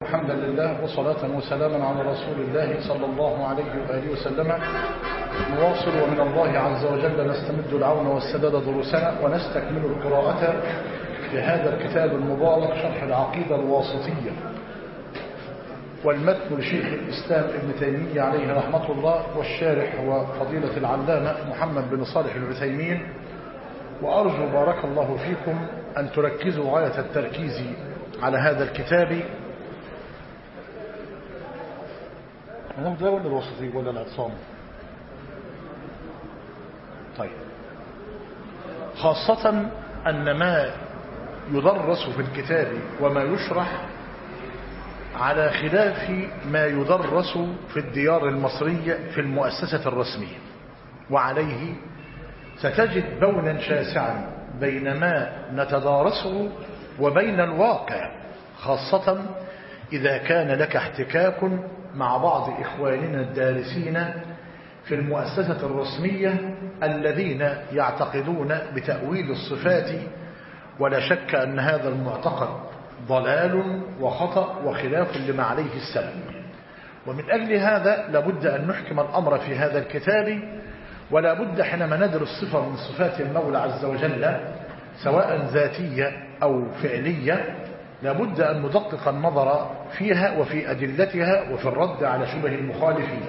الحمد لله وصلاة وسلاما على رسول الله صلى الله عليه وآله وسلم. نواصل ومن الله عز وجل نستمد العون والسداد دروسنا ونستكمل القراءة في هذا الكتاب المبارك شرح العقيدة الواسطية والمتن لشيخ الإسلام ابن تيمية عليه رحمة الله، والشارح وفضيلة العلامة محمد بن صالح العثيمين. وأرجو بارك الله فيكم أن تركزوا غاية التركيز على هذا الكتاب. أنا ده ولا الوسطي ولا العصام؟ طيب، خاصة أن ما يدرس في الكتاب وما يشرح على خلاف ما يدرس في الديار المصرية في المؤسسة الرسمية، وعليه ستجد بونا شاسعا بين ما نتدارسه وبين الواقع، خاصة إذا كان لك احتكاك مع بعض إخواننا الدارسين في المؤسسة الرسمية الذين يعتقدون بتأويل الصفات، ولا شك أن هذا المعتقد ضلال وخطأ وخلاف لما عليه السلف. ومن أجل هذا لابد أن نحكم الأمر في هذا الكتاب، ولا بد حينما ندرس صفة من صفات المولى عز وجل سواء ذاتية أو فعلية لابد أن ندقق النظر فيها وفي أدلتها وفي الرد على شبه المخالفين.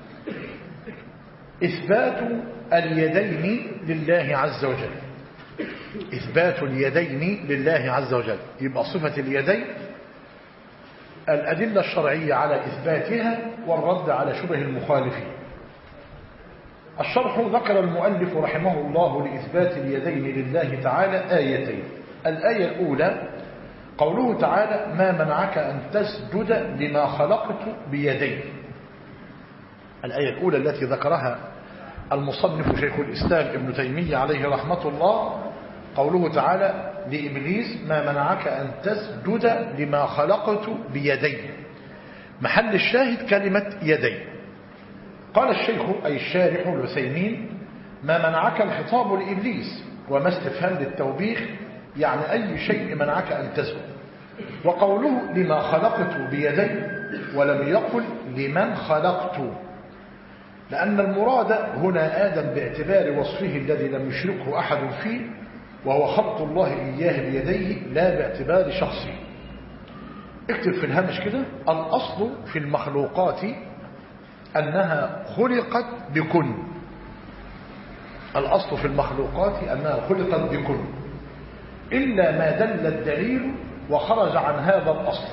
إثبات اليدين لله عز وجل، إثبات اليدين لله عز وجل، يبقى صفة اليدين الأدلة الشرعية على إثباتها والرد على شبه المخالفين. الشرح ذكر المؤلف رحمه الله لإثبات اليدين لله تعالى آيتين. الآية الأولى قوله تعالى: ما منعك أن تسجد لما خلقت بيدي. الآية الأولى التي ذكرها المصنف شيخ الإسلام ابن تيمية عليه رحمة الله، قوله تعالى لإبليس: ما منعك أن تسجد لما خلقت بيدي. محل الشاهد كلمة يدي. قال الشيخ أي الشارح العثيمين: ما منعك الخطاب لإبليس، وما استفهام للتوبيخ، يعني أي شيء منعك أن تسجد. وقوله لما خلقت بيدي ولم يقل لمن خلقت، لأن المراد هنا آدم باعتبار وصفه الذي لم يشركه أحد فيه، وهو خلق الله إياه بيديه لا باعتبار شخصه. اكتب في الهامش كده: الأصل في المخلوقات أنها خلقت بكن. الأصل في المخلوقات أنها خلقت بكن، إلا ما دل الدليل وخرج عن هذا الأصل.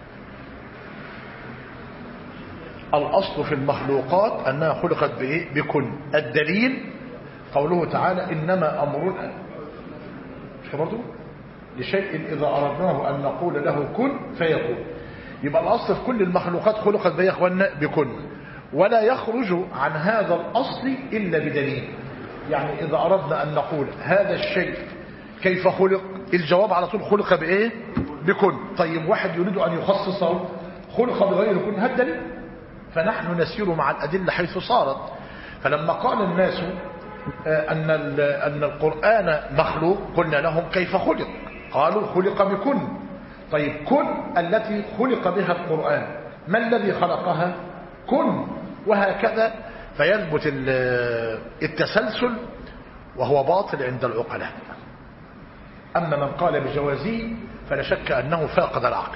الأصل في المخلوقات أنها خلقت بكن. الدليل قوله تعالى: إنما أمرنا مش برضو لشيء إذا أردناه أن نقول له كن فيكون. يبقى الأصل في كل المخلوقات خلقت يا إخواننا بكن، ولا يخرج عن هذا الأصل إلا بدليل. يعني إذا أردنا أن نقول هذا الشيء كيف خلق، الجواب على طول خلق بإيه؟ بكن. طيب واحد يريد أن يخصصه خلق بغير كن، هذا دليل. فنحن نسير مع الأدلة حيث صارت. فلما قال الناس أن القرآن مخلوق قلنا لهم كيف خلق؟ قالوا خلق بكن. طيب كن التي خلق بها القرآن ما الذي خلقها؟ كن. وهكذا فيثبت التسلسل، وهو باطل عند العقلاء. أما من قال بجوازه فلا شك أنه فاقد العقل.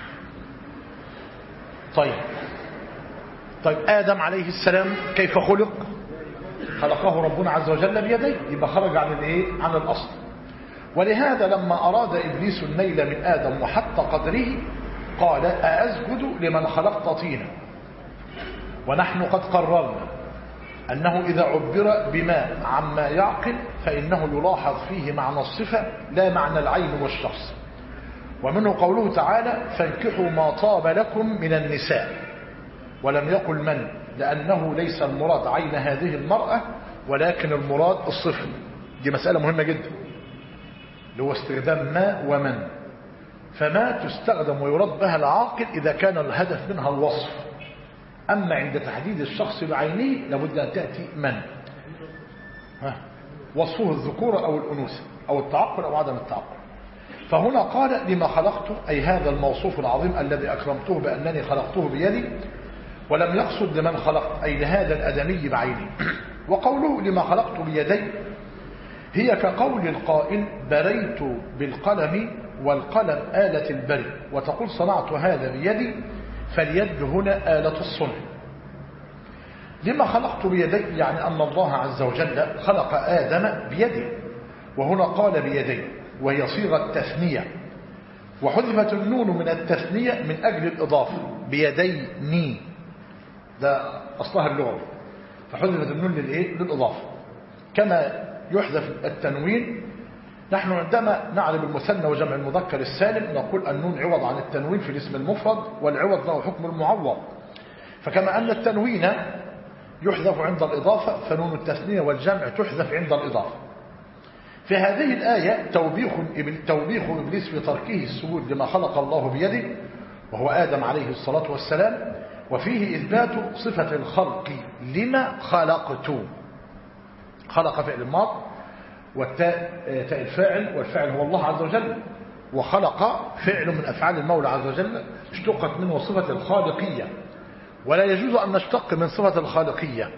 طيب آدم عليه السلام كيف خلق؟ خلقه ربنا عز وجل بيديه، يبقى خرج عن الايه؟ عن الأصل. ولهذا لما أراد إبليس النيل من آدم وحتى قدره قال: أأسجد لمن خلقت طينا. ونحن قد قررنا أنه إذا عبر بما عما يعقل فإنه يلاحظ فيه معنى الصفة لا معنى العين والشخص. ومنه قوله تعالى: فانكحوا ما طاب لكم من النساء، ولم يقل من، لأنه ليس المراد عين هذه المرأة ولكن المراد الصفة. دي مسألة مهمة جدا، اللي هو استخدام ما ومن. فما تستخدم ويراد بها العاقل إذا كان الهدف منها الوصف، أما عند تحديد الشخص بعينه لابد أن تأتي من، وصفه الذكورة أو الأنوثة أو التعقل أو عدم التعقل. فهنا قال لما خلقت، أي هذا الموصوف العظيم الذي أكرمته بأنني خلقته بيدي، ولم يقصد لمن خلقت أي لهذا الأدمي بعيني. وقوله لما خلقت بيدي هي كقول القائل بريت بالقلم، والقلم آلة البري، وتقول صنعت هذا بيدي، فاليد هنا آلة الصنع. لما خلقت بيدي يعني أن الله عز وجل خلق آدم بيده، وهنا قال بيدي وهي صيغة تثنية، وحذفت النون من التثنية من أجل الإضافة، بيديني ده أصلها اللغة، فحذفت النون للإضافة. كما يحذف التنوين، نحن عندما نعرف المثنى وجمع المذكر السالم نقول النون عوض عن التنوين في الاسم المفرد، والعوض له حكم المعوض. فكما أن التنوين يحذف عند الإضافة، فنون التثنية والجمع تحذف عند الإضافة. في هذه الآية توبيخ إبليس في تركه السجود لما خلق الله بيده، وهو آدم عليه الصلاة والسلام، وفيه إثبات صفة الخلق لما خلقت. خلق فعل الماض، والتاء تاء الفاعل، والفاعل هو الله عز وجل، وخلق فعل من أفعال المولى عز وجل اشتقت منه صفة الخالقية، ولا يجوز أن نشتق من صفة الخالقية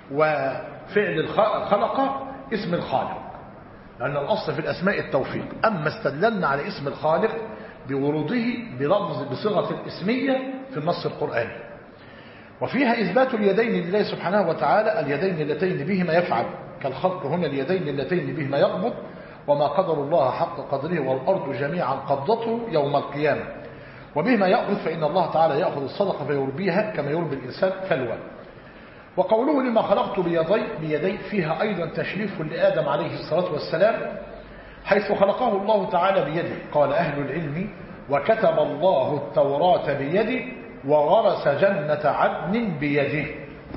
وفعل خلق اسم الخالق، لأن الأصل في الأسماء التوفيق. أما استدللنا على اسم الخالق بوروده بصيغة الاسمية في النص القرآني. وفيها إثبات اليدين لله سبحانه وتعالى، اليدين اللتين بهما يفعل، كالخلق هنا اليدين اللتين بهما يقبض، وما قدر الله حق قدره والأرض جميعا قبضته يوم القيامة، وبهما يأخذ، فإن الله تعالى يأخذ الصدقة فيربيها كما يربي الإنسان فلوى. وقوله لما خلقت بيدي فيها أيضا تشريف لآدم عليه الصلاة والسلام، حيث خلقه الله تعالى بيده. قال أهل العلم وكتب الله التوراة بيده وغرس جنة عدن بيده.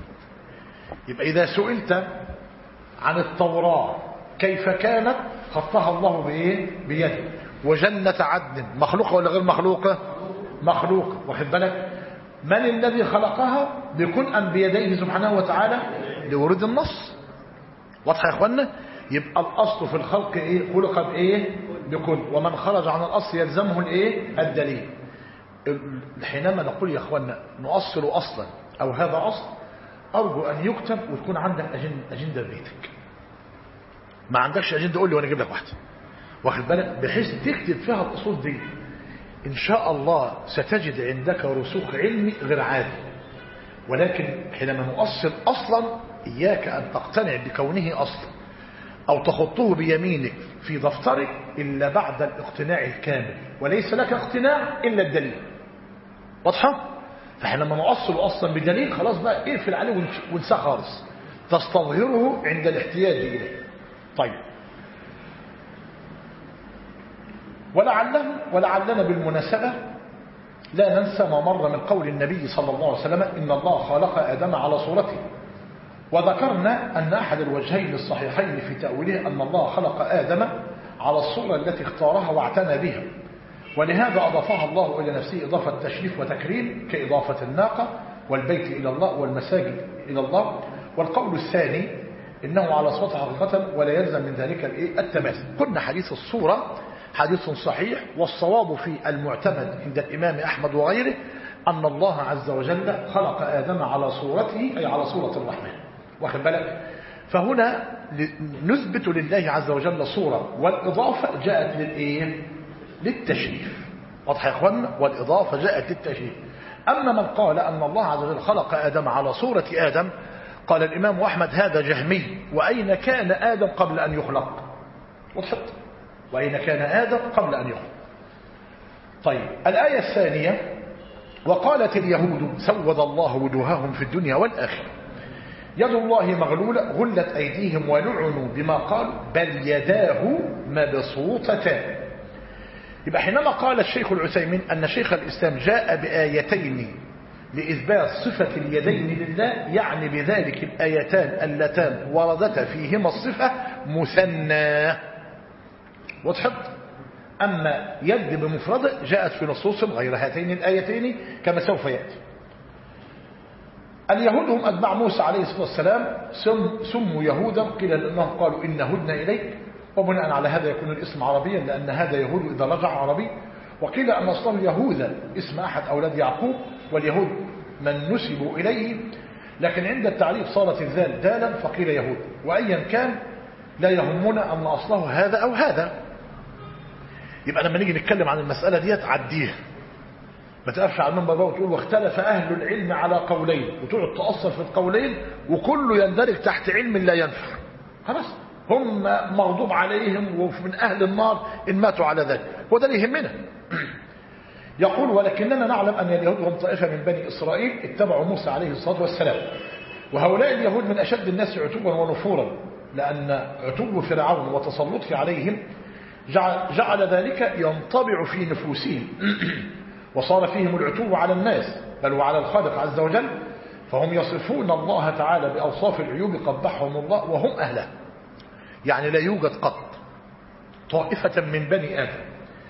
يبقى إذا سئلت عن التوراة كيف كانت، خطها الله بيده. وجنة عدن مخلوقة ولا غير مخلوقة؟ مخلوقة. واخد بالك؟ من الذي خلقها بكن بيديه سبحانه وتعالى لورود النص. واضح يا اخوانا؟ يبقى الاصل في الخلق خلق بكن، ومن خرج عن الاصل يلزمه الدليل. حينما نقول يا اخوانا نؤصل اصلا او هذا اصل، ارجو ان يكتب وتكون عندك اجنده ببيتك. ما عندكش اجنده قول لي وانا اجيب لك واحده. واخد بالك؟ بحيث تكتب فيها الاصول دي، إن شاء الله ستجد عندك رسوخ علمي غير عادي. ولكن حينما نؤصل أصلا إياك أن تقتنع بكونه أصلا أو تخطه بيمينك في دفترك إلا بعد الاقتناع الكامل، وليس لك اقتناع إلا الدليل. واضحة؟ فحينما نؤصل أصلا بدليل خلاص بقى اقفل عليه وانساه خالص، تستظهره عند الاحتياج إليه. طيب، ولعلنا بالمناسبة لا ننسى ما مر من قول النبي صلى الله عليه وسلم إن الله خلق آدم على صورته، وذكرنا أن أحد الوجهين الصحيحين في تأويله أن الله خلق آدم على الصورة التي اختارها واعتنى بها، ولهذا أضافها الله إلى نفسه إضافة تشريف وتكريم كإضافة الناقة والبيت إلى الله والمساجد إلى الله. والقول الثاني إنه على صورته حقيقة ولا يلزم من ذلك التماثل. قلنا حديث الصورة حديث صحيح، والصواب في المعتمد عند الإمام أحمد وغيره أن الله عز وجل خلق آدم على صورته، أي على صورة الرحمن. واخد بالك؟ فهنا نثبت لله عز وجل صورة، والإضافة جاءت للتشريف. واضح يا أخوانا؟ والإضافة جاءت للتشريف. أما من قال أن الله عز وجل خلق آدم على صورة آدم، قال الإمام أحمد هذا جهمي، وأين كان آدم قبل أن يخلق؟ وضحت؟ وأين كان آدم قبل أن يخلق؟ طيب، الآية الثانية وقالت اليهود سود الله وجوههم في الدنيا والآخرة يد الله مغلولة غلت أيديهم ولعنوا بما قالوا بل يداه مبسوطتان. يبقى حينما قال الشيخ العثيمين أن شيخ الإسلام جاء بآيتين لإثبات صفة اليدين لله، يعني بذلك الآيتان اللتان وردتا فيهما الصفة مثنى. وضحت؟ أما يد بمفردة جاءت في نصوص غير هاتين الآيتين كما سوف يأتي. اليهود هم أتباع موسى عليه الصلاة والسلام، سموا يهودا قيل لأنهم قالوا إن هدنا إليك، وبناء على هذا يكون الاسم عربيا لأن هذا يهود إذا رجع عربي. وقيل أن أصله يهوذا اسم أحد أولاد يعقوب، واليهود من نسبوا إليه، لكن عند التعريف صارت الذال دالا فقيل يهود. وأيا كان لا يهمنا أن أصله هذا أو هذا. يبقى لما نيجي نتكلم عن المسألة ديت عديها، ما تقفش على المنبر بقى وتقول واختلف أهل العلم على قولين وتقعد تأصل في القولين وكله يندرج تحت علم لا ينفع. خلاص هم مغضوب عليهم ومن أهل النار إن ماتوا على ذلك، وده اللي يهمنا. يقول ولكننا نعلم أن اليهود هم طائفة من بني إسرائيل اتبعوا موسى عليه الصلاة والسلام، وهؤلاء اليهود من أشد الناس عتوا ونفورا، لأن عتو فرعون وتسلطه عليهم جعل ذلك ينطبع في نفوسهم وصار فيهم العتو على الناس بل وعلى الخالق عز وجل، فهم يصفون الله تعالى بأوصاف العيوب قبحهم الله وهم أهله. يعني لا يوجد قط طائفة من بني آدم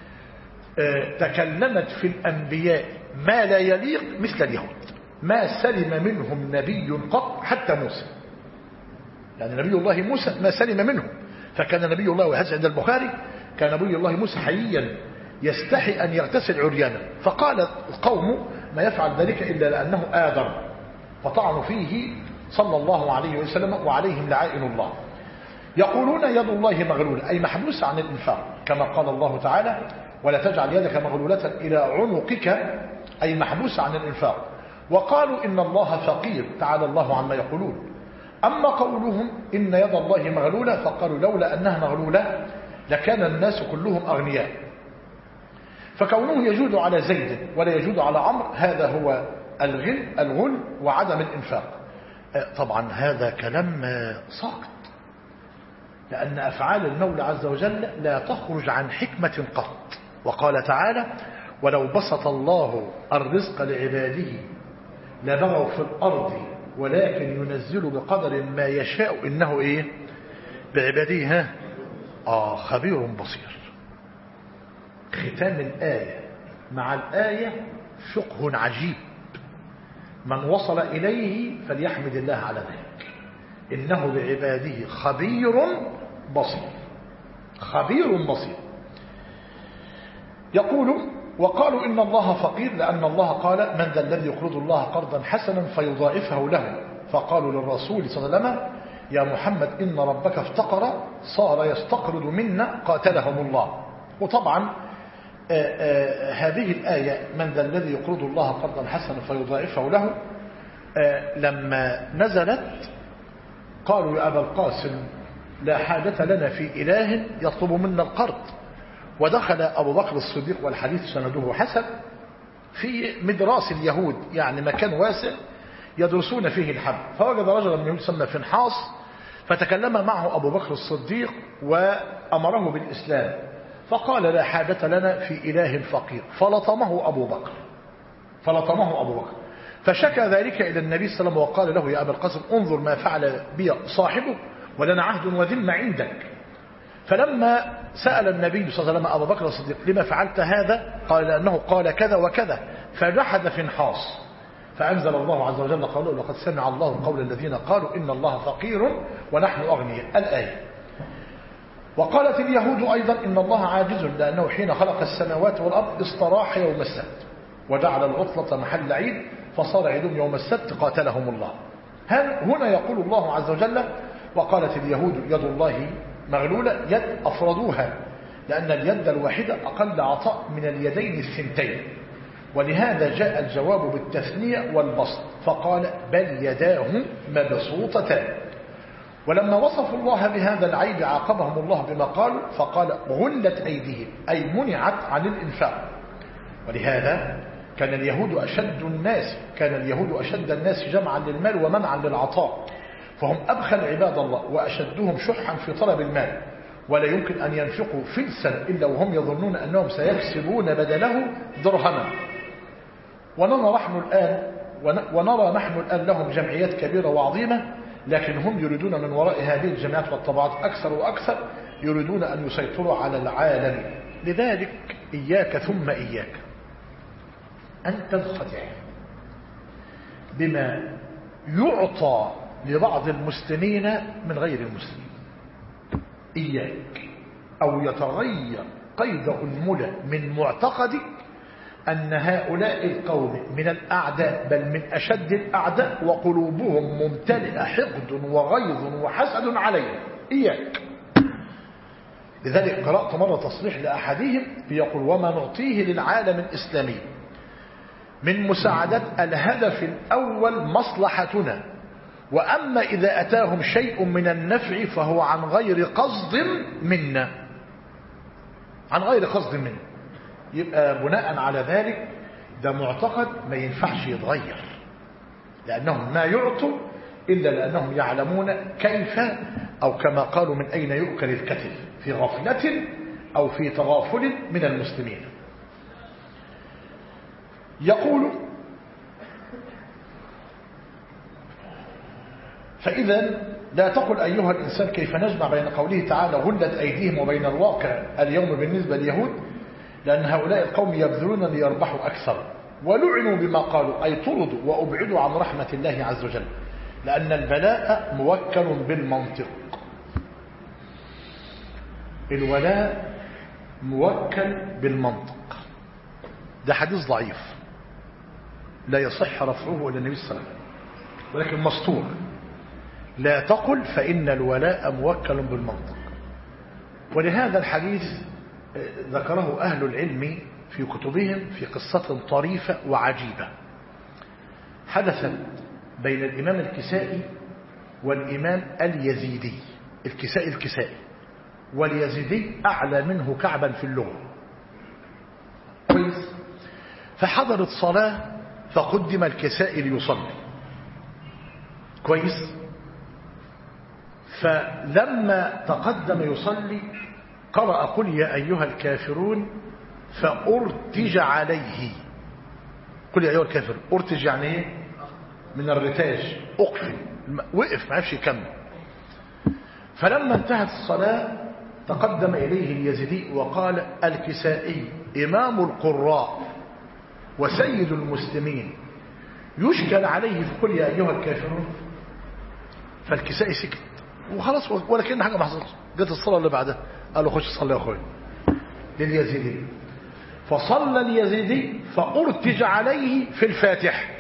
تكلمت في الأنبياء ما لا يليق مثل اليهود، ما سلم منهم نبي قط حتى موسى. يعني نبي الله موسى ما سلم منهم، فكان نبي الله، وهذا عند البخاري، كان نبي الله موسى حييا يستحي أن يغتسل عريانا، فقال القوم ما يفعل ذلك إلا لأنه آدم، فطعنوا فيه صلى الله عليه وسلم وعليهم لعائن الله. يقولون يد الله مغلولة أي محبوسة عن الإنفاق، كما قال الله تعالى ولا تجعل يدك مغلولة إلى عنقك أي محبوسة عن الإنفاق. وقالوا إن الله فقير تعالى الله عما يقولون. أما قولهم إن يد الله مغلولة فقالوا لولا أنها مغلولة لكان الناس كلهم أغنياء، فكونه يجود على زيد ولا يجود على عمرو هذا هو الغل وعدم الإنفاق. طبعا هذا كلام ساقط، لأن أفعال المولى عز وجل لا تخرج عن حكمة قط. وقال تعالى ولو بسط الله الرزق لعباده لبغوا في الأرض ولكن ينزل بقدر ما يشاء إنه إيه بعباده خبير بصير. ختام الآية مع الآية فقه عجيب، من وصل إليه فليحمد الله على ذلك، إنه بعباده خبير بصير. خبير بصير. يقول وقالوا إن الله فقير لأن الله قال من ذا الذي يقرض الله قرضا حسنا فيضاعفه له، فقالوا للرسول صلى الله عليه وسلم يا محمد إن ربك افتقر صار يستقرض منا قاتلهم الله. وطبعا هذه الآية من ذا الذي يقرض الله قرضا حسنا فيضاعفه له لما نزلت قالوا يا أبا القاسم لا حاجة لنا في إله يطلب منا القرض. ودخل أبو بكر الصديق والحديث سنده حسن في مدراس اليهود، يعني مكان واسع يدرسون فيه الحب، فوجد رجلا من اليهود يسمى فنحاس فتكلم معه أبو بكر الصديق وأمره بالإسلام، فقال لا حاجة لنا في إله فقير، فلطمه أبو بكر فشكى ذلك إلى النبي صلى الله عليه وسلم وقال له يا أبا القاسم انظر ما فعل بي صاحبه ولنا عهد وذمة عندك. فلما سأل النبي صلى الله عليه وسلم أبو بكر الصديق لما فعلت هذا قال لأنه قال كذا وكذا، فجحد فنحاس، فأنزل الله عز وجل قوله لقد سمع الله قول الذين قالوا إن الله فقير ونحن أغنياء الآية. وقالت اليهود أيضا إن الله عاجز لأنه حين خلق السماوات والأرض استراح يوم السبت وجعل العطلة محل عيد فصار عيدهم يوم السبت قاتلهم الله. هنا يقول الله عز وجل وقالت اليهود يد الله مغلولة، يد أفردوها لأن اليد الواحدة أقل عطاء من اليدين الثنتين، ولهذا جاء الجواب بالتثنية والبسط فقال بل يداه مبسوطتان. ولما وصفوا الله بهذا العيب عاقبهم الله بما قالوا فقال غلت أيديهم أي منعت عن الإنفاق. ولهذا كان اليهود أشد الناس جمعا للمال ومنعا للعطاء، فهم أبخل عباد الله وأشدهم شحا في طلب المال، ولا يمكن أن ينفقوا فلسا إلا وهم يظنون أنهم سيكسبون بدله درهما. ونرى نحن الآن لهم جمعيات كبيرة وعظيمة، لكن هم يريدون من وراء هذه الجمعيات والطبعات أكثر وأكثر، يريدون أن يسيطروا على العالم. لذلك إياك ثم إياك أن تنخدع بما يعطى لبعض المسلمين من غير المسلمين. إياك أو يتغير قيد أنملة من معتقدك أن هؤلاء القوم من الأعداء، بل من أشد الأعداء، وقلوبهم ممتلئة حقد وغيظ وحسد عليه، إياك. لذلك قرأت مرة تصريح لأحدهم يقول: وما نعطيه للعالم الإسلامي من مساعدة الهدف الأول مصلحتنا، وأما إذا أتاهم شيء من النفع فهو عن غير قصد منا، عن غير قصد منا. يبقى بناء على ذلك ده معتقد ما ينفعش يتغير، لأنهم ما يعطوا إلا لأنهم يعلمون كيف، أو كما قالوا من أين يؤكل الكتف، في غفلة أو في تغافل من المسلمين. يقول: فإذا لا تقل أيها الإنسان كيف نجمع بين قوله تعالى غلت أيديهم وبين الواقع اليوم بالنسبة لليهود، لأن هؤلاء القوم يبذلون ليربحوا أكثر، ولعنوا بما قالوا، أي طردوا وأبعدوا عن رحمة الله عز وجل، لأن البلاء موكل بالمنطق. الولاء موكل بالمنطق، ده حديث ضعيف لا يصح رفعه إلى النبي صلى الله عليه وسلم، ولكن مسطور. لا تقل فإن الولاء موكل بالمنطق. ولهذا الحديث ذكره أهل العلم في كتبهم في قصة طريفة وعجيبة حدثت بين الإمام الكسائي والإمام اليزيدي. الكسائي واليزيدي أعلى منه كعبا في اللغة، كويس. فحضرت صلاة فقدم الكسائي ليصلي، كويس. فلما تقدم يصلي قرأ قل يا أيها الكافرون فأرتج عليه. قل يا أيها الكافرون، أرتج يعني ايه؟ من الرتاج، أقفل، وقف ما عرفش يكمل. فلما انتهت الصلاة تقدم إليه اليزيدي وقال: الكسائي إمام القراء وسيد المسلمين يشكل عليه في قل يا أيها الكافرون. فالكسائي سكت وخلاص، ولا كأن حاجة ما حصلش. جت الصلاة اللي بعدها قال له: خش صلي يا أخوي لليزيدي. فصلى اليزيدي فأرتج عليه في الفاتح.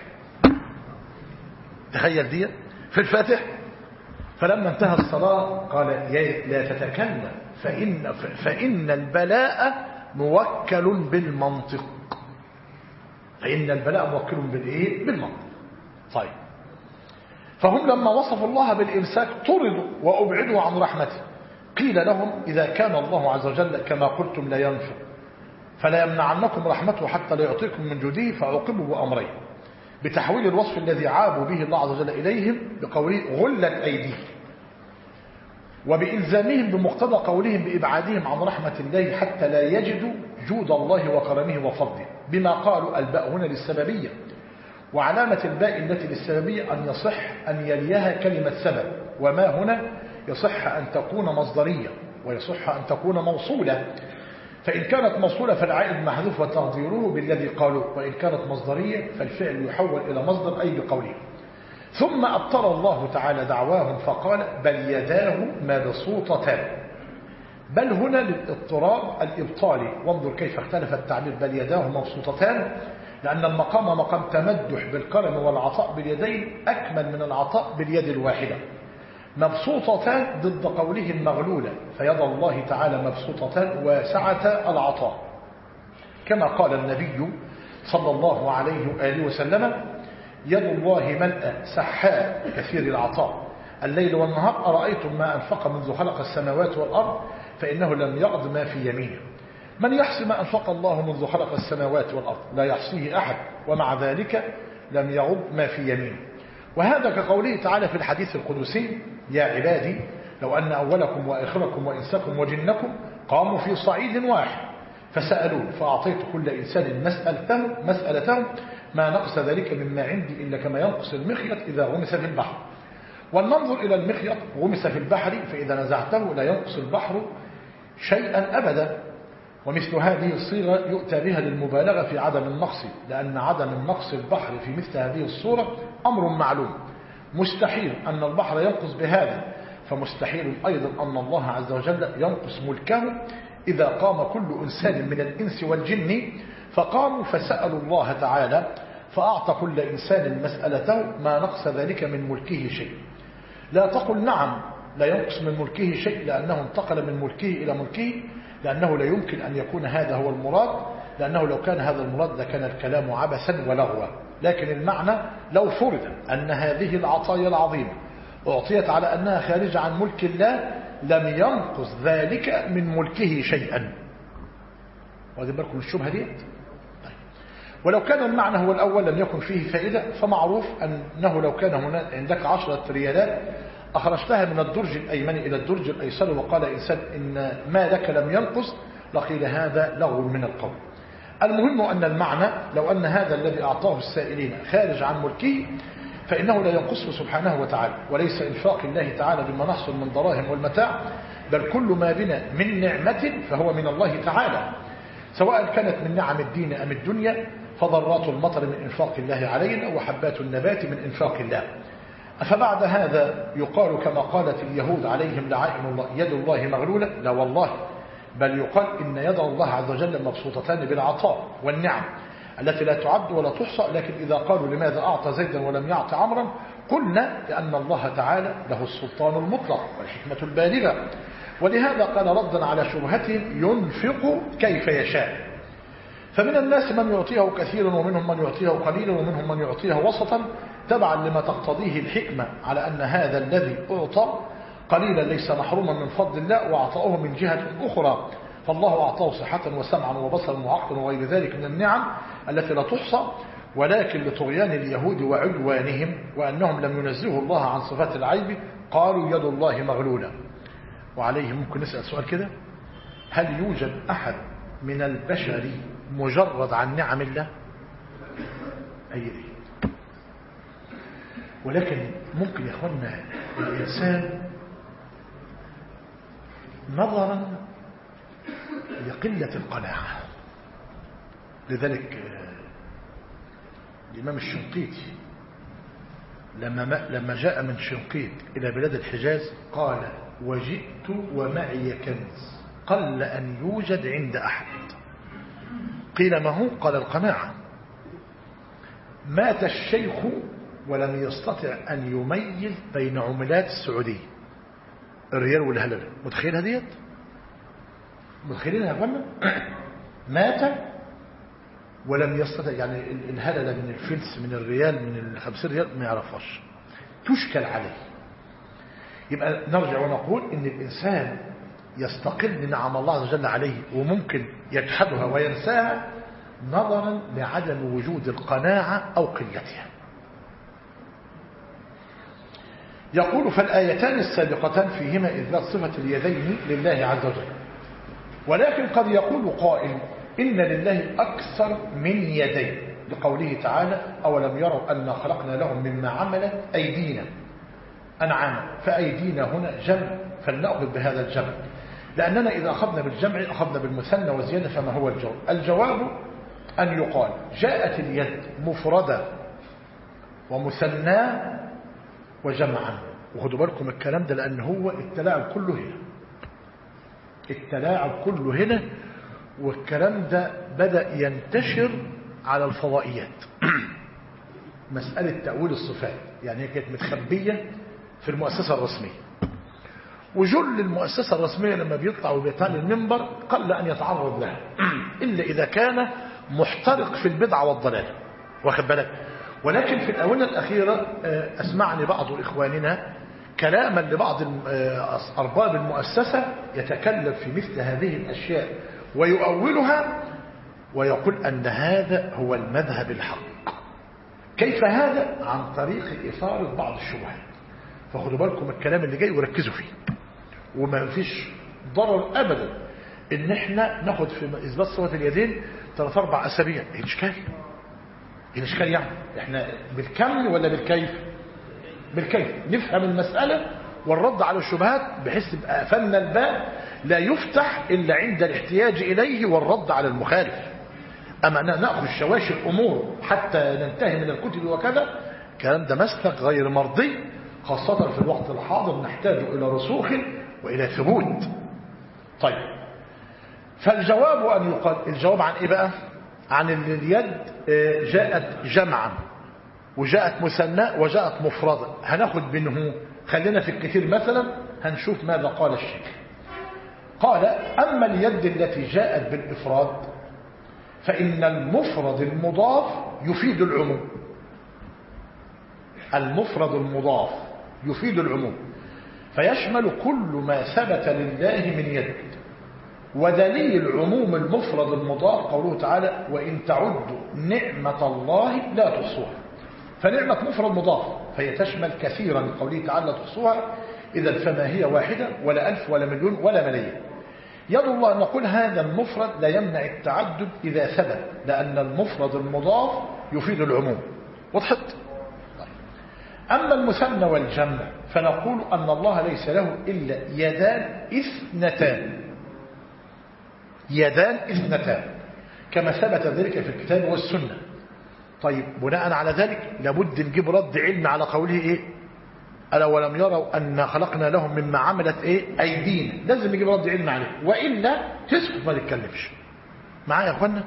تخيل دي في الفاتح. فلما انتهى الصلاة قال: لا تتكلم فإن البلاء موكل بالمنطق. فإن البلاء موكل بالإيه؟ بالمنطق. طيب، فهم لما وصفوا الله بالإمساك طردوا وأبعدوا عن رحمته. قيل لهم: إذا كان الله عز وجل كما قلتم لا ينفق فلا يمنعنكم رحمته حتى لا يعطيكم من جوده، فعوقبوا بأمرين: بتحويل الوصف الذي عابوا به الله عز وجل إليهم بقوله غلت أيديهم، وبإلزامهم بمقتضى قولهم بإبعادهم عن رحمة الله حتى لا يجدوا جود الله وكرمه وفضله، بما قالوا الباء هنا للسببية، وعلامة الباء التي للسببية أن يصح أن يليها كلمة سبب، وما هنا يصح أن تكون مصدرية ويصح أن تكون موصولة. فإن كانت موصولة فالعائد محذوف وتقديره بالذي قالوا، وإن كانت مصدرية فالفعل يحول إلى مصدر أي بقوله. ثم أبطل الله تعالى دعواهم فقال: بل يداه مبسوطتان. بل هنا للاضطراب الإبطالي، وانظر كيف اختلف التعبير: بل يداه مبسوطتان، لأن المقام مقام تمدح بالكرم والعطاء باليدين أكمل من العطاء باليد الواحدة. مبسوطتان ضد قوله المغلولة، فيد الله تعالى مبسوطتان واسعة العطاء، كما قال النبي صلى الله عليه وآله وسلم: يد الله ملأ سحاء كثير العطاء، الليل والنهار أرأيتم ما أنفق منذ خلق السماوات والأرض فإنه لم يعد ما في يمينه. من يحصي ما أنفق الله منذ خلق السماوات والأرض؟ لا يحصيه أحد، ومع ذلك لم يعد ما في يمينه. وهذا كقوله تعالى في الحديث القدسي: يا عبادي لو أن أولكم وآخركم وإنسكم وجنكم قاموا في صعيد واحد فسألون فأعطيت كل إنسان مسألته ما نقص ذلك مما عندي إلا كما ينقص المخيط إذا غمس في البحر. ولننظر إلى المخيط غمس في البحر فإذا نزعته لا ينقص البحر شيئا أبدا. ومثل هذه الصيغة يؤتى بها للمبالغة في عدم النقص، لأن عدم النقص البحر في مثل هذه الصورة أمر معلوم، مستحيل أن البحر ينقص بهذا، فمستحيل أيضا أن الله عز وجل ينقص ملكه إذا قام كل إنسان من الإنس والجن فقاموا فسألوا الله تعالى فأعطى كل إنسان مسألته ما نقص ذلك من ملكه شيء. لا تقل نعم لا ينقص من ملكه شيء لأنه انتقل من ملكه إلى ملكه، لأنه لا يمكن أن يكون هذا هو المراد، لأنه لو كان هذا المراد لكان الكلام عبثا ولغوا. لكن المعنى لو فرض أن هذه العطايا العظيمة أعطيت على أنها خارجة عن ملك الله لم ينقص ذلك من ملكه شيئا. واخدين بالكم الشبهة دي؟ طيب. ولو كان المعنى هو الأول لم يكن فيه فائدة، فمعروف أنه لو كان هنا عندك 10 ريالات أخرجتها من الدرج الأيمن إلى الدرج الأيسر وقال إنسان إن ما لك لم ينقص لقيل هذا لغو من القول. المهم أن المعنى لو أن هذا الذي أعطاه السائلين خارج عن ملكه فإنه لا ينقصه سبحانه وتعالى، وليس إنفاق الله تعالى بما نحصل من دراهم والمتاع، بل كل ما بنا من نعمة فهو من الله تعالى، سواء كانت من نعم الدين أم الدنيا، فضرات المطر من إنفاق الله علينا وحبات النبات من إنفاق الله. فبعد هذا يقال كما قالت اليهود عليهم لعائن الله يد الله مغلولة؟ لا والله، بل يقال إن يد الله عز وجل مبسوطتان بالعطاء والنعم التي لا تعد ولا تحصى. لكن إذا قالوا لماذا أعطى زيدا ولم يعطي عمرا قلنا لأن الله تعالى له السلطان المطلق والحكمة البالغة، ولهذا قال ردا على شبهتهم ينفق كيف يشاء. فمن الناس من يعطيه كثيرا ومنهم من يعطيه قليلا ومنهم من يعطيه وسطا تبعا لما تقتضيه الحكمة على أن هذا الذي أعطى قليلا ليس محروما من فضل الله وأعطاه من جهة أخرى، فالله أعطاه صحة وسمعا وبصرا وعقلا وغير ذلك من النعم التي لا تحصى، ولكن لطغيان اليهود وعدوانهم وأنهم لم ينزهوا الله عن صفات العيب قالوا يد الله مغلولة. وعليه ممكن نسأل سؤال كده، هل يوجد أحد من البشر مجرد عن نعم الله؟ أي دي. ولكن ممكن يا أخوانا الإنسان نظرا لقلة القناعة، لذلك الإمام الشنقيطي لما جاء من شنقيط إلى بلاد الحجاز قال وجئت ومعي كنز قل أن يوجد عند أحد. قيل ما هو؟ قال القناعة. مات الشيخ ولم يستطع أن يميز بين عملات السعودية الريال والهللة. متخيل هديت؟ متخيلين يا أخوانا؟ مات ولم يستطع، يعني الهللة من الفلس من الريال من 50 ريال ما يعرفهاش، تشكل عليه. يبقى نرجع ونقول إن الإنسان يستقل بنعم الله عز وجل عليه وممكن يجحدها وينساها نظرا لعدم وجود القناعة أو قلتها. يقول فالآيتان السابقتان فيهما إثبات صفة اليدين لله عز وجل، ولكن قد يقول قائل إن لله أكثر من يدين لقوله تعالى أولم يروا أن خلقنا لهم مما عملت أيدينا أنعاما، فأيدينا هنا جمع فلنأخذ بهذا الجمع، لأننا إذا أخذنا بالجمع أخذنا بالمثنى والزيادة. فما هو الجواب؟ الجواب أن يقال جاءت اليد مفردة ومثنى وجمعا. وخدوا بالكم الكلام ده لأن هو التلاعب كله هنا، التلاعب كله هنا، والكلام ده بدأ ينتشر على الفضائيات. مسألة تأويل الصفات يعني هي كانت متخبية في المؤسسة الرسمية، وجل المؤسسة الرسمية لما بيطلع وبيطال المنبر قل أن يتعرض لها إلا إذا كان محترق في البدعة والضلال، واخد بالك. ولكن في الآونة الأخيرة أسمعني بعض إخواننا كلاما لبعض أرباب المؤسسة يتكلم في مثل هذه الأشياء ويؤولها ويقول أن هذا هو المذهب الحق. كيف هذا؟ عن طريق إثارة بعض الشبهات. فخدوا بالكم الكلام اللي جاي وركزوا فيه، وما فيش ضرر أبدا إن احنا ناخد في إثبات صفة اليدين 3-4 أسابيع. إيه الإشكال؟ إيه الإشكال يعني؟ احنا بالكم ولا بالكيف؟ بالكيف نفهم المسألة والرد على الشبهات بحيث يبقى قفلنا الباب لا يفتح إلا عند الاحتياج إليه والرد على المخالف. أما نأخذ شواشي الأمور حتى ننتهي من الكتب وكذا، الكلام ده مسلك غير مرضي خاصة في الوقت الحاضر نحتاج إلى رسوخ وإلى ثبوت. طيب، فالجواب أن يقال، الجواب عن إيه بقى؟ عن اليد جاءت جمعا وجاءت مثنى وجاءت مفردة. هناخد منه، خلينا في الكثير مثلا، هنشوف ماذا قال الشيخ. قال: أما اليد التي جاءت بالإفراد فإن المفرد المضاف يفيد العموم. المفرد المضاف يفيد العموم، فيشمل كل ما ثبت لله من يد. ودليل عموم المفرد المضاف قوله تعالى: وإن تعدوا نعمة الله لا تحصوها. فنعمة مفرد مضاف فهي تشمل كثيرا لقوله تعالى لا تحصوها. إذا فما هي واحدة ولا ألف ولا مليون ولا ملايين. يد الله نقول هذا المفرد لا يمنع التعدد إذا ثبت، لأن المفرد المضاف يفيد العموم. وضحت؟ أما المثنى والجمع فنقول أن الله ليس له إلا يدان اثنتان. يدان اثنتان كما ثبت ذلك في الكتاب والسنة. طيب، بناء على ذلك لابد نجيب رد علمي على قوله إيه؟ ألا ولم يروا أن خلقنا لهم مما عملت إيه؟ أيدينا. لازم نجيب رد علمي عليه، وإلا تسكت ما تتكلمش. معايا يا أخوانا؟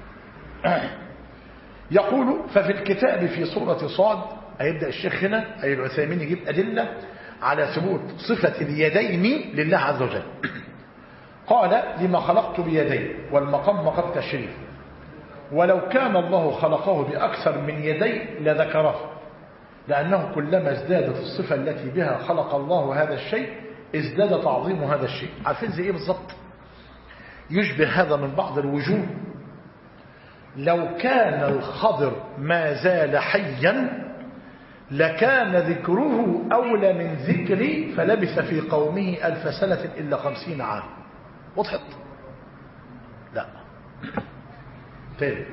يقول: ففي الكتاب في سورة صاد، هيبدأ الشيخ هنا أي العثيمين يجيب أدلة على ثبوت صفة اليدين لله عز وجل. قال: لما خلقت بيدي، والمقام مقام تشريف، ولو كان الله خلقه بأكثر من يدي لذكره، لأنه كلما ازدادت الصفة التي بها خلق الله هذا الشيء ازداد تعظيم هذا الشيء. عارفين زي ايه بالظبط؟ يشبه هذا من بعض الوجوه. لو كان الخضر ما زال حيا لكان ذكره أولى من ذكري فلبث في قومه 1000 سنة إلا 50 عام. وضحت؟ لا. طيب،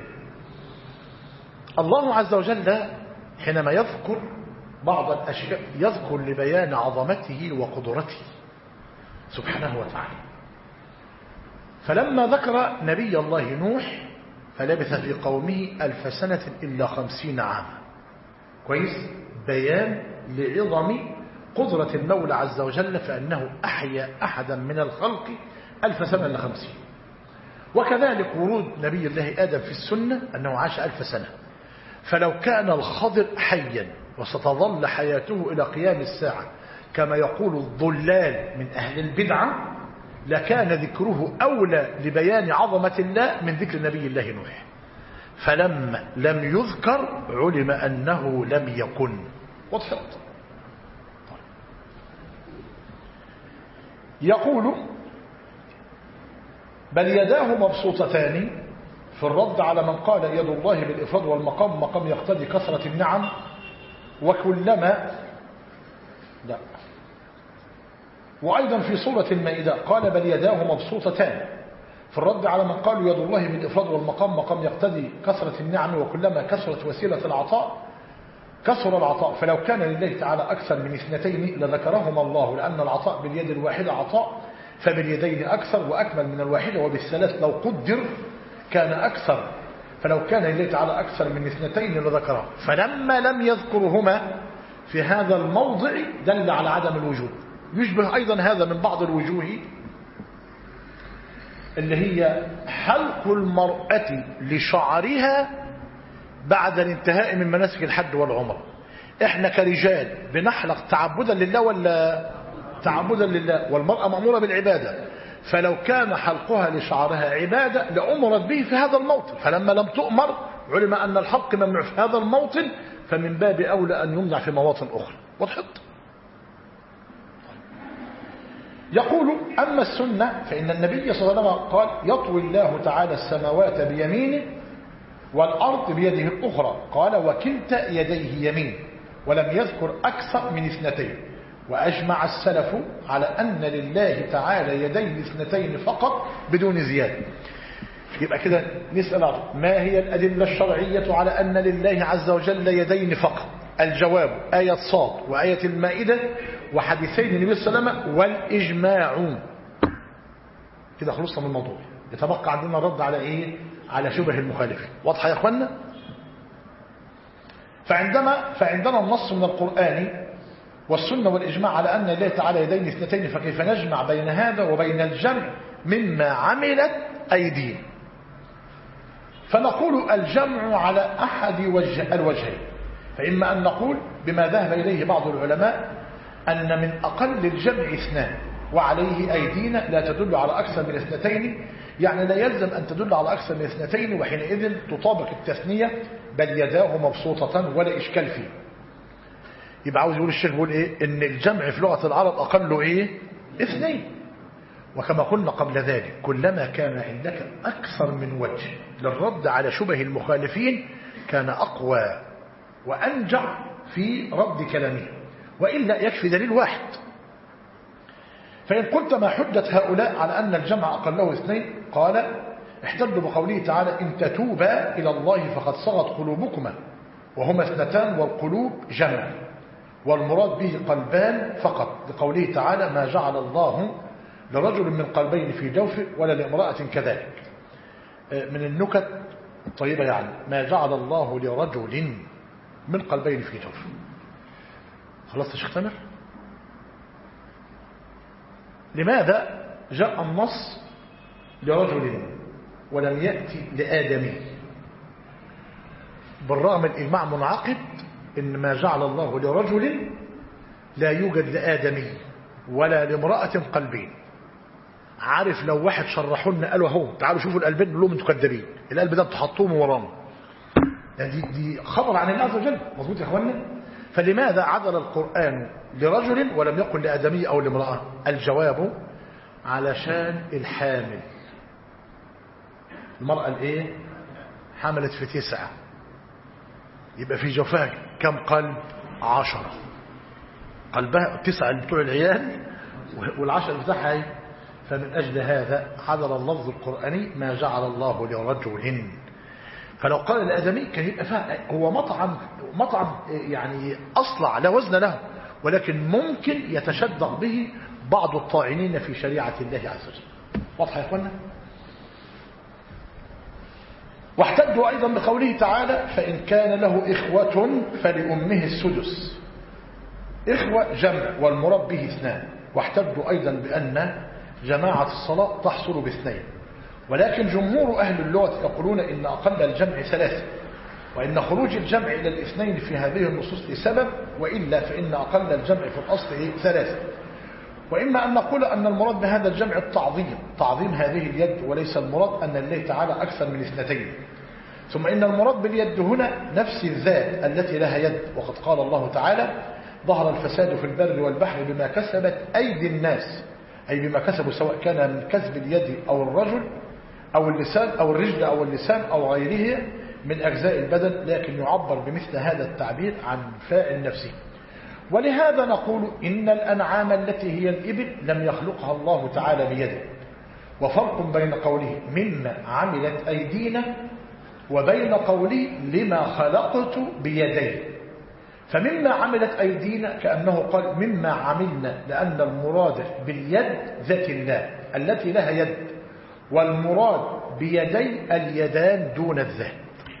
الله عز وجل حينما يذكر بعض الأشياء يذكر لبيان عظمته وقدرته سبحانه وتعالى. فلما ذكر نبي الله نوح فلبث في قومه 1000 سنة إلا 50 عاما. كويس؟ بيان لعظم قدرة المولى عز وجل، فأنه أحيا أحدا من الخلق 1000 سنة إلا 50. وكذلك ورود نبي الله آدم في السنة أنه عاش 1000 سنة. فلو كان الخضر حيا وستظل حياته إلى قيام الساعة كما يقول الضلال من أهل البدعة لكان ذكره أولى لبيان عظمة الله من ذكر نبي الله نوح. فلما لم يذكر علم أنه لم يكن. وضحت؟ يقول: بل يداه مبسوطتان، في الرد على من قال يد الله بالإفراد والمقام مقام يقتضي كثرة النعم. وكلما لا. وأيضا في سورة المائدة قال: بل يداه مبسوطتان، في الرد على من قال يد الله بالإفراد والمقام مقام يقتضي كثرة النعم. وكلما كثرت وسيلة العطاء كثر العطاء، فلو كان لله تعالى أكثر من اثنتين لذكرهما الله، لأن العطاء باليد الواحدة عطاء، فباليدين أكثر وأكمل من الواحدة، وبالثلاث لو قدر كان أكثر، فلو كان لله تعالى أكثر من اثنتين لذكره. فلما لم يذكرهما في هذا الموضع دل على عدم الوجود. يشبه أيضا هذا من بعض الوجوه اللي هي حلق المرأة لشعرها بعد الانتهاء من مناسك الحج والعمرة. احنا كرجال بنحلق تعبدا لله ولا تعبدا لله، والمرأة مأمورة بالعبادة، فلو كان حلقها لشعرها عبادة لأمرت به في هذا الموطن، فلما لم تؤمر علم أن الحلق ممنوع في هذا الموطن، فمن باب أولى أن يمنع في مواطن أخرى. وضحت؟ يقول: أما السنة فإن النبي صلى الله عليه وسلم قال: يطوي الله تعالى السماوات بيمينه والأرض بيده الأخرى، قال: وكلتا يديه يمين، ولم يذكر أكثر من اثنتين. وأجمع السلف على أن لله تعالى يدين اثنتين فقط بدون زيادة. يبقى كده نسأل ما هي الأدلة الشرعية على أن لله عز وجل يدين فقط؟ الجواب: آية صاد وآية المائدة وحديثين النبي صلى الله عليه وسلم والإجماع. كده خلصنا من الموضوع. يتبقى عندنا الرد على إيه؟ على شبه المخالفين. واضحة يا أخوانا؟ فعندنا النص من القرآن والسنة والإجماع على أن الله تعالى يدين اثنتين، فكيف نجمع بين هذا وبين الجمع مما عملت أيدينا؟ فنقول الجمع على أحد الوجهين، فإما أن نقول بما ذهب إليه بعض العلماء أن من أقل الجمع اثنان وعليه أيدينا لا تدل على أكثر من اثنتين، يعني لا يلزم أن تدل على أكثر من اثنتين، وحينئذ تطابق التثنية بل يداه مبسوطة ولا إشكال فيه. يبقى عاوز يقول الشيخ بيقول إيه؟ إن الجمع في لغة العرب أقله إيه؟ اثنين. وكما قلنا قبل ذلك كلما كان عندك أكثر من وجه للرد على شبه المخالفين كان أقوى وأنجع في رد كلامه، وإلا يكفي دليل واحد. فإن قلت ما حجة هؤلاء على أن الجمع أقله اثنين؟ قال احتجوا بقوله تعالى إن تتوبا إلى الله فقد صغت قلوبكما، وهما اثنتان والقلوب جمع، والمراد به قلبان فقط، لقوله تعالى ما جعل الله لرجل من قلبين في جوفه ولا لامرأة كذلك. من النكت الطيبة يعني ما جعل الله لرجل من قلبين في جوفه. خلاص يا شيخ تامر؟ لماذا جاء النص لرجل ولم يأتي لآدمي؟ بالرغم الإجماع منعقد إن ما جعل الله لرجل لا يوجد لآدمي ولا لامرأة قلبين. عارف لو واحد شرحوا لنا قالوا اهو تعالوا شوفوا القلبين نقول لهم انتوا كدابين، القلب ده انتوا حطوه ورانا، يعني دي خبر عن الله عز وجل. مظبوط يا اخوانا؟ فلماذا عدل القرآن لرجل ولم يقل لآدمي أو لامرأة؟ الجواب علشان الحامل. المرأة الايه؟ حملت في 9، يبقى في جوفها كم قلب؟ 10. قلبها 9 اللي بتوع العيال وال10 بتاعها ايه؟ فمن أجل هذا عدل اللفظ القرآني ما جعل الله لرجل. فلو قال الآدمي كان يبقى هو مطعم يعني أصلع لا وزن له، ولكن ممكن يتشدق به بعض الطاعنين في شريعة الله عز وجل. واضح يا اخوانا؟ واحتجوا أيضا بقوله تعالى فإن كان له إخوة فلأمه السدس. إخوة جمع والمراد به اثنان. واحتجوا أيضا بأن جماعة الصلاة تحصل باثنين، ولكن جمهور أهل اللغة يقولون إن أقل الجمع 3، وإن خروج الجمع إلى الاثنين في هذه النصوص لسبب، وإلا فإن أقل الجمع في الأصل 3. وإما أن نقول أن المراد بهذا الجمع التعظيم، تعظيم هذه اليد، وليس المراد أن الله تعالى أكثر من 2. ثم إن المراد باليد هنا نفس الذات التي لها يد، وقد قال الله تعالى ظهر الفساد في البر والبحر بما كسبت أيدي الناس، أي بما كسبوا سواء كان من كسب اليد أو الرجل أو اللسان أو الرجل أو اللسان أو غيره من أجزاء البدن، لكن يعبر بمثل هذا التعبير عن فاعل نفسه. ولهذا نقول إن الأنعام التي هي الإبل لم يخلقها الله تعالى بيده. وفرق بين قوله مما عملت أيدينا وبين قوله لما خلقت بيدي. فمما عملت أيدينا كأنه قال مما عملنا، لأن المراد باليد ذات الله التي لها يد، والمراد بيدي اليدان دون الذات.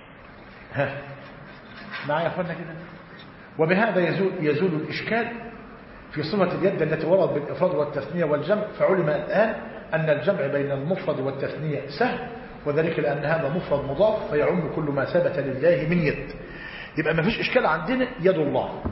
معايا يا أخوانا كده؟ وبهذا يزول الإشكال في صفة اليد التي وردت بالإفراد والتثنية والجمع. فعلم الآن أن الجمع بين المفرد والتثنية سهل، وذلك لأن هذا مفرد مضاف فيعم كل ما ثبت لله من يد. يبقى ما فيش إشكال عندنا يد الله.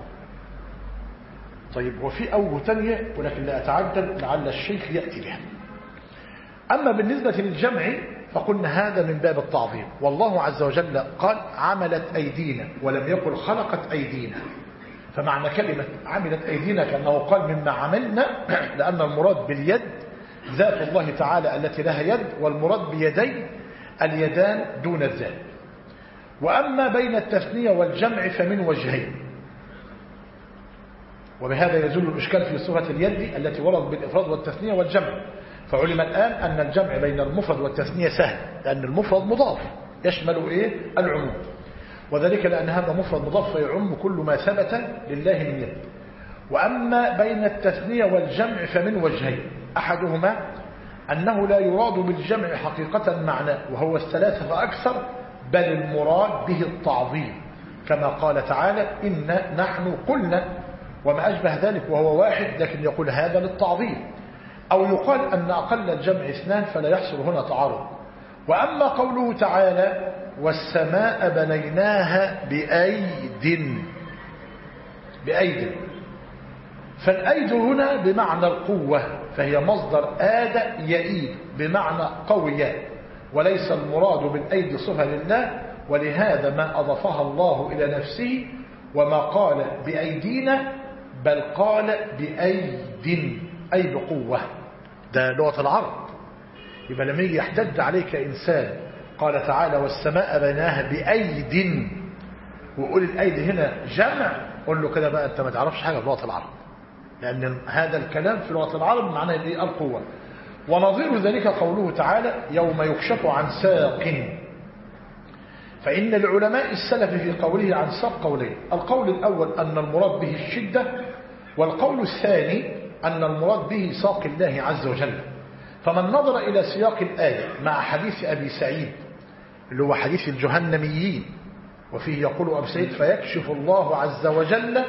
طيب وفي أوجه تانية ولكن لا أتعجل لعل الشيخ يأتي بها. أما بالنسبة للجمع فقلنا هذا من باب التعظيم، والله عز وجل قال عملت أيدينا ولم يقل خلقت أيدينا. فمعنى كلمة عملت أيدينا كأنه قال مما عملنا، لأن المراد باليد ذات الله تعالى التي لها يد، والمراد بيدي اليدان دون الذات. وأما بين التثنية والجمع فمن وجهين، وبهذا يزول الإشكال في صفة اليد التي وردت بالإفراد والتثنية والجمع. فعلم الآن أن الجمع بين المفرد والتثنية سهل، لأن المفرد مضاف يشمل العموم، وذلك لأن هذا مفرد مضاف فيعم كل ما ثبت لله من يد. وأما بين التثنية والجمع فمن وجهين، أحدهما أنه لا يراد بالجمع حقيقة معنى وهو 3 فأكثر، بل المراد به التعظيم، كما قال تعالى إن نحن قلنا وما أشبه ذلك وهو واحد، لكن يقول هذا للتعظيم. أو يقال أن أقل الجمع 2 فلا يحصل هنا تعارض. وأما قوله تعالى والسماء بنيناها بأيد، فالأيد هنا بمعنى القوة، فهي مصدر آد يئيد بمعنى قوية، وليس المراد بالأيد صفة لله، ولهذا ما أضافها الله إلى نفسه وما قال بأيدينا بل قال بأيد أي بقوة. ده لغة العرب. يبقى لما يجي يحتج عليك إنسان قال تعالى والسماء بناها بأيد وقول الأيد هنا جمع، قول له كده بقى أنت ما تعرفش حاجة في لغة العرب، لأن هذا الكلام في لغة العرب معناه القوة. ونظير ذلك قوله تعالى يوم يكشف عن ساق. فإن العلماء السلف في قوله عن ساق قولين: القول الأول أن المراد به الشدة، والقول الثاني أن المراد به ساق الله عز وجل. فمن نظر إلى سياق الآية مع حديث أبي سعيد اللي هو حديث الجهنميين، وفيه يقول أبي سعيد فيكشف الله عز وجل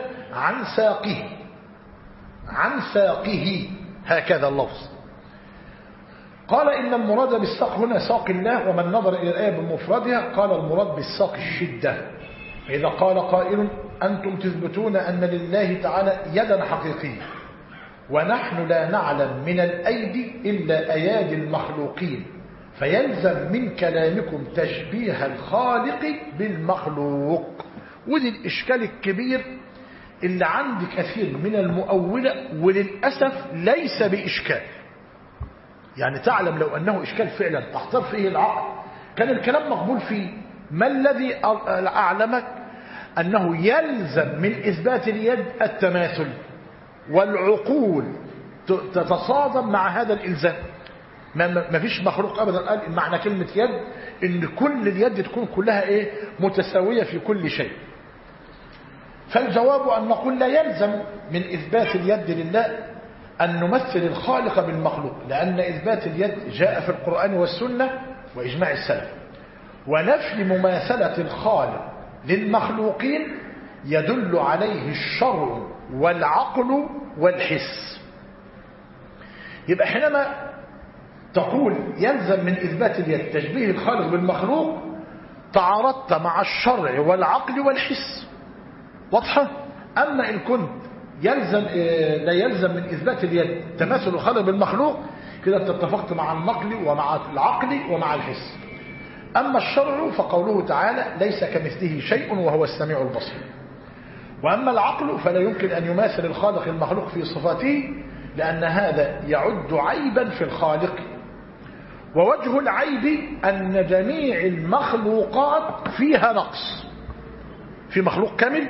عن ساقه هكذا اللفظ. قال إن المراد بالساق هنا ساق الله. ومن نظر إلى الآية بمفردها قال المراد بالساق الشدة. فإذا قال قائل أنتم تثبتون أن لله تعالى يدا حقيقية ونحن لا نعلم من الأيدي إلا أيادي المخلوقين، فيلزم من كلامكم تشبيه الخالق بالمخلوق. ودي الإشكال الكبير اللي عند كثير من المؤولة، وللأسف ليس بإشكال. يعني تعلم لو أنه إشكال فعلا تحتار فيه العقل كان الكلام مقبول فيه. ما الذي أعلمك أنه يلزم من إثبات اليد التماثل، والعقول تتصادم مع هذا الإلزام. ما فيش مخلوق أبدا قال معنى كلمة يد إن كل اليد تكون كلها متساوية في كل شيء. فالجواب أن نقول لا يلزم من إثبات اليد لله أن نمثل الخالق بالمخلوق، لأن إثبات اليد جاء في القرآن والسنة وإجماع السلف. ونفي مماثلة الخالق للمخلوقين يدل عليه الشرع والعقل والحس. يبقى حينما تقول يلزم من إثبات اليد تشبيه الخالق بالمخلوق تعارضت مع الشرع والعقل والحس. واضحة؟ أما إن كنت لا يلزم من إثبات اليد تماثل الخالق بالمخلوق كده أنت اتفقت مع النقل ومع العقل ومع الحس. أما الشرع فقوله تعالى ليس كمثله شيء وهو السميع البصير. وأما العقل فلا يمكن أن يماثل الخالق المخلوق في صفاته، لأن هذا يعد عيبا في الخالق. ووجه العيب أن جميع المخلوقات فيها نقص. في مخلوق كامل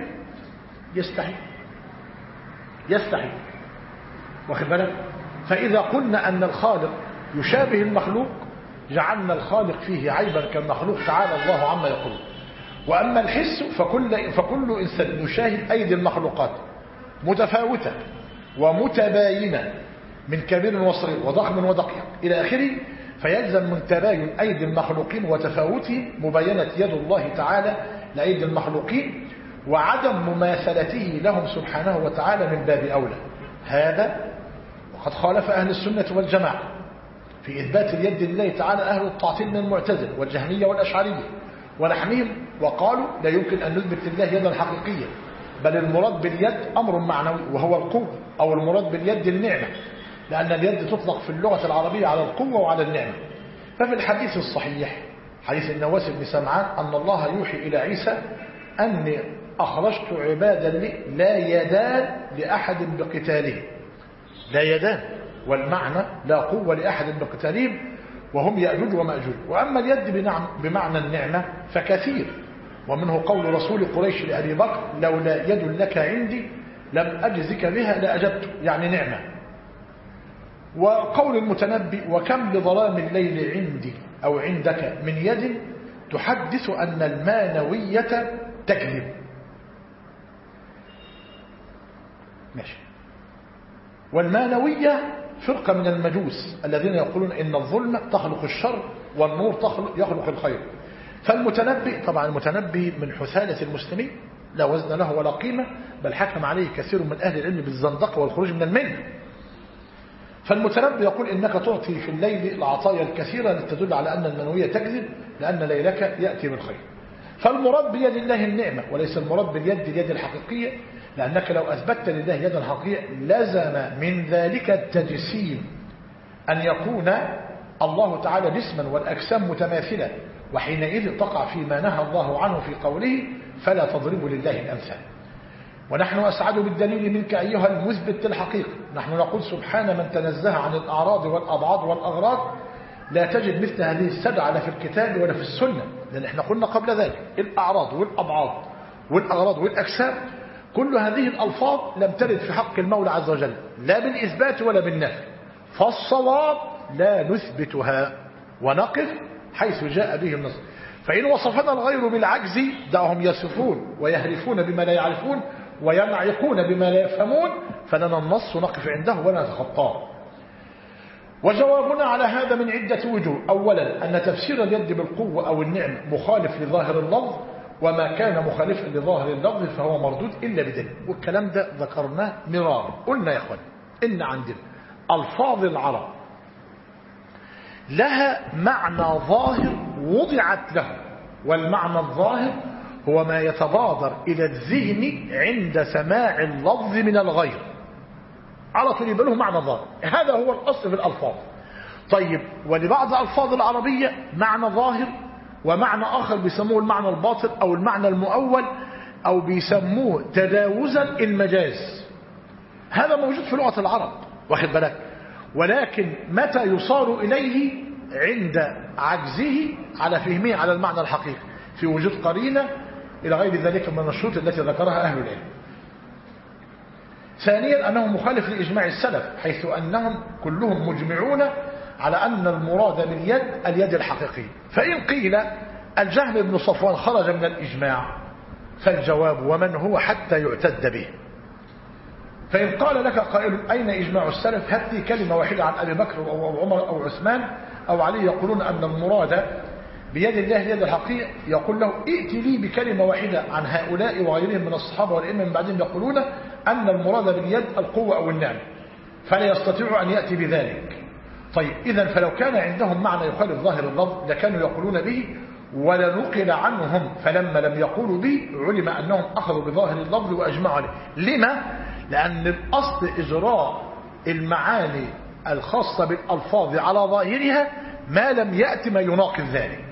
يستحيل واخد بالك. فإذا قلنا أن الخالق يشابه المخلوق جعلنا الخالق فيه عيبا كالمخلوق تعالى الله عما يقول. وأما الحس فكل إنسان يشاهد أيدي المخلوقات متفاوتة ومتباينة من كبير وصغير وضخم ودقيق إلى آخره، فيلزم من تباين أيدي المخلوقين وتفاوته مباينة يد الله تعالى لأيدي المخلوقين، وعدم مماثلته لهم سبحانه وتعالى من باب أولى. هذا وقد خالف أهل السنة والجماعة في إثبات اليد لله تعالى أهل التعطيل من المعتزلة والجهمية والأشعرية ونحنهم، وقالوا لا يمكن أن نثبت لله يدا حقيقية، بل المراد باليد أمر معنوي وهو القوة، أو المراد باليد النعمة، لأن اليد تطلق في اللغة العربية على القوة وعلى النعمة. ففي الحديث الصحيح حديث النواس بن سمعان أن الله يوحي إلى عيسى أني أخرجت عبادا لي لا يدان لأحد بقتالهم. لا يدان، والمعنى لا قوة لأحد بقتالهم، وهم يأجوج ومأجوج. وأما اليد بمعنى النعمة فكثير، ومنه قول رسول قريش لأبي بكر لولا يد لك عندي لم أجزك بها لأجبت، يعني نعمة. وقول المتنبي وكم لظلام الليل عندي أو عندك من يد تحدث أن المانوية تكذب. ماشي. والمانوية فرقة من المجوس الذين يقولون إن الظلم تخلق الشر والنور يخلق الخير. فالمتنبي طبعا المتنبي من حثالة المسلمين لا وزن له ولا قيمة، بل حكم عليه كثير من أهل العلم بالزندقة والخروج من الملة. فالمتنبي يقول إنك تعطي في الليل العطايا الكثيرة لتدل على أن المنوية تكذب، لأن ليلك يأتي بالخير. فالمراد بيد الله النعمة وليس المراد باليد الحقيقية، لأنك لو أثبتت لله يدا حقيقية لزم من ذلك التجسيم، أن يكون الله تعالى جسما والأجسام متماثلة، وحينئذ تقع فيما نهى الله عنه في قوله فلا تضربوا لله الأمثال. ونحن أسعد بالدليل منك أيها المثبت للحقيقة. نحن نقول سبحان من تنزه عن الأعراض والأبعاد والأغراض، لا تجد مثل هذه السبعة لا في الكتاب ولا في السنة، لأن احنا قلنا قبل ذلك الأعراض والأبعاد والأغراض والأجسام كل هذه الألفاظ لم ترد في حق المولى عز وجل لا بالإثبات ولا بالنفي، فالصواب لا نثبتها ونقف حيث جاء به النص. فإن وصفنا الغير بالعجز دعهم يصفون ويهرفون بما لا يعرفون وينعقون بما لا يفهمون، فلنا النص نقف عنده ولا نتخطاه. وجوابنا على هذا من عدة وجوه. أولا أن تفسير اليد بالقوة أو النعم مخالف لظاهر اللفظ، وما كان مخالفا لظاهر اللفظ فهو مردود إلا بدليل. والكلام ده ذكرناه مرارا. قلنا يا أخوان إن عندنا ألفاظ العرب لها معنى ظاهر وضعت له، والمعنى الظاهر هو ما يتبادر إلى الذهن عند سماع اللفظ من الغير، على طول يبقى له معنى ظاهر. هذا هو الأصل في الألفاظ. طيب ولبعض الألفاظ العربية معنى ظاهر ومعنى آخر بيسموه المعنى الباطن أو المعنى المؤول أو بيسموه تجاوزا المجاز. هذا موجود في لغة العرب واخد بالك، ولكن متى يصار إليه عند عجزه على فهمه على المعنى الحقيقي في وجود قرينة إلى غير ذلك من الشروط التي ذكرها أهل العلم. ثانيا أنه مخالف لإجماع السلف، حيث أنهم كلهم مجمعون على أن المراد باليد اليد الحقيقية. فإن قيل الجهم بن صفوان خرج من الإجماع فالجواب ومن هو حتى يعتد به. فإن قال لك قائل أين إجماع السلف، هات لي كلمة واحدة عن أبي بكر أو عمر أو عثمان أو علي يقولون أن المراد بيد الله اليد الحقيقية، يقول له ائت لي بكلمة واحدة عن هؤلاء وغيرهم من الصحابة والأئمة من بعدهم يقولون أن المراد باليد القوة أو النعم، فلا يستطيع أن يأتي بذلك. طيب إذن فلو كان عندهم معنى يخالف ظاهر اللفظ لكانوا يقولون به، ولنقل عنهم فلما لم يقولوا به علم أنهم أخذوا بظاهر اللفظ وأجمعوا عليه. لما؟ لأن الأصل إجراء المعاني الخاصة بالألفاظ على ظاهرها ما لم يأتي ما يناقض ذلك.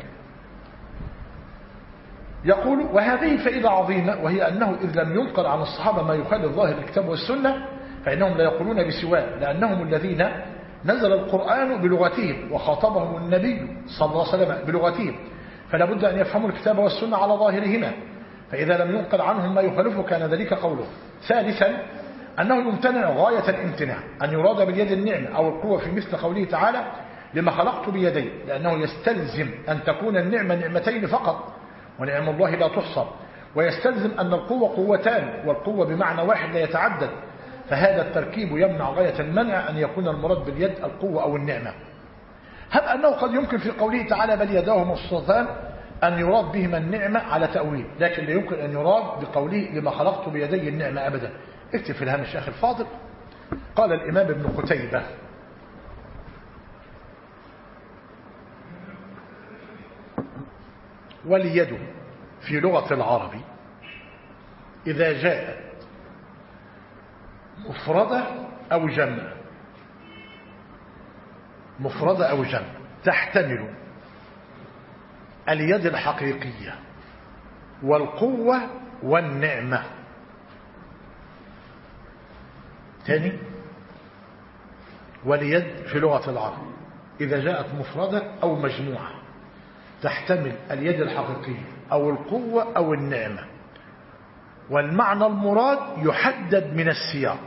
يقول وهذه فائدة عظيمة، وهي أنه إذ لم ينقل عن الصحابة ما يخالف ظاهر الكتاب والسنة فإنهم لا يقولون بسواه، لأنهم الذين نزل القرآن بلغتهم وخاطبهم النبي صلى الله عليه وسلم بلغتهم، فلا بد أن يفهموا الكتاب والسنة على ظاهرهما، فإذا لم ينقل عنهم ما يخالفه كان ذلك قوله. ثالثا أنه يمتنع غاية الامتناع أن يراد باليد النعمة أو القوة في مثل قوله تعالى لما خلقت بيدي، لأنه يستلزم أن تكون النعمة نعمتين فقط ونعم الله لا تحصى، ويستلزم أن القوة قوتان والقوة بمعنى واحد لا يتعدد، فهذا التركيب يمنع غاية المنع أن يكون المراد باليد القوة أو النعمة. هل أنه قد يمكن في قوله تعالى بل يداه مبسوطتان أن يراد بهما النعمة على تأويل، لكن لا يمكن أن يراد بقوله لما خلقت بيدي النعمة أبدا. اكتب في الهامش يا أخي الفاضل. قال الإمام ابن قتيبة واليد في لغة العرب إذا جاءت مفردة أو جمع، مفردة أو جمع، تحتمل اليد الحقيقية والقوة والنعمة. ثاني واليد في لغة العرب إذا جاءت مفردة أو مجموعة تحتمل اليد الحقيقية أو القوة أو النعمة، والمعنى المراد يحدد من السياق.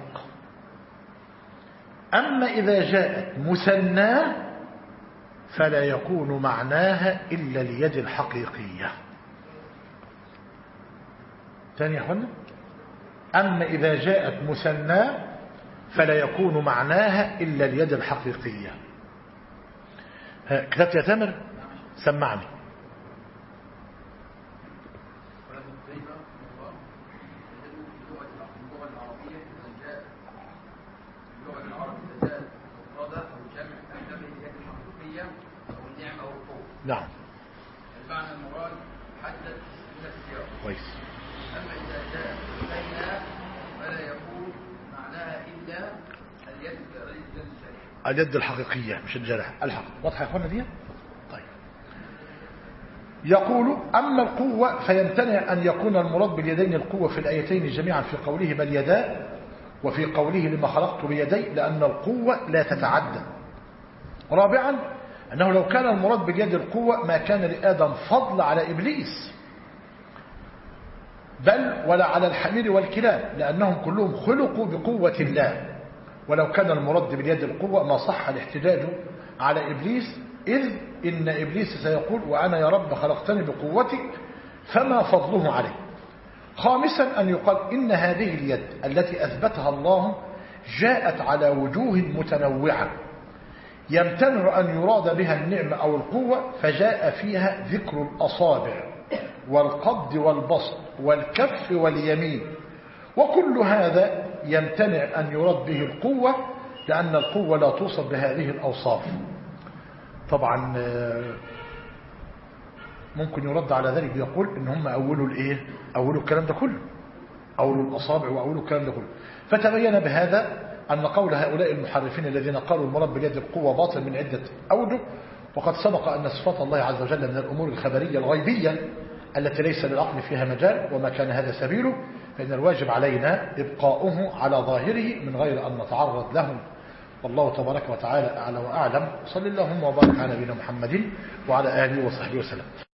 أما إذا جاءت مثناه فلا يكون معناها إلا اليد الحقيقية. ثاني يا أخوانا، أما إذا جاءت مثناه فلا يكون معناها إلا اليد الحقيقية. كتبت يا تامر؟ سمعني. نعم. المعنى المراد حدد من السياق. كويس. أما إذا جاء إلينا فلا يكون معناها إلا اليد الجارحة. اليد الحقيقية مش الجارحة، الحق. واضحة يا اخوانا دي؟ طيب. يقول أما القوة فيمتنع أن يكون المراد باليدين القوة في الآيتين جميعا في قوله بل يداه وفي قوله لما خلقت بيدي، لأن القوة لا تتعدى. رابعا أنه لو كان المراد باليد القوة ما كان لآدم فضل على إبليس، بل ولا على الحمير والكلاب، لأنهم كلهم خلقوا بقوة الله. ولو كان المراد باليد القوة ما صح الاحتجاج على إبليس، إذ إن إبليس سيقول وأنا يا رب خلقتني بقوتك فما فضله عليه. خامسا أن يقال إن هذه اليد التي أثبتها الله جاءت على وجوه متنوعة يمتنع أن يراد بها النعمة أو القوة، فجاء فيها ذكر الأصابع والقبض والبسط والكف واليمين، وكل هذا يمتنع أن يراد به القوة، لأن القوة لا توصف بهذه الأوصاف. طبعا ممكن يرد على ذلك بيقول إن هم أولوا الإيه؟ أولوا الكلام ده كله، أولوا الأصابع وأولوا الكلام ده كله. فتبين بهذا أن قول هؤلاء المحرفين الذين قالوا المراد باليد القوة باطل من عدة أوجه. وقد سبق أن صفات الله عز وجل من الأمور الخبرية الغيبية التي ليس للعقل فيها مجال، وما كان هذا سبيله، فإن الواجب علينا إبقاؤه على ظاهره من غير أن نتعرض له. والله تبارك وتعالى أعلى وأعلم. صلى اللهم وبارك على نبينا محمد وعلى آله وصحبه وسلم.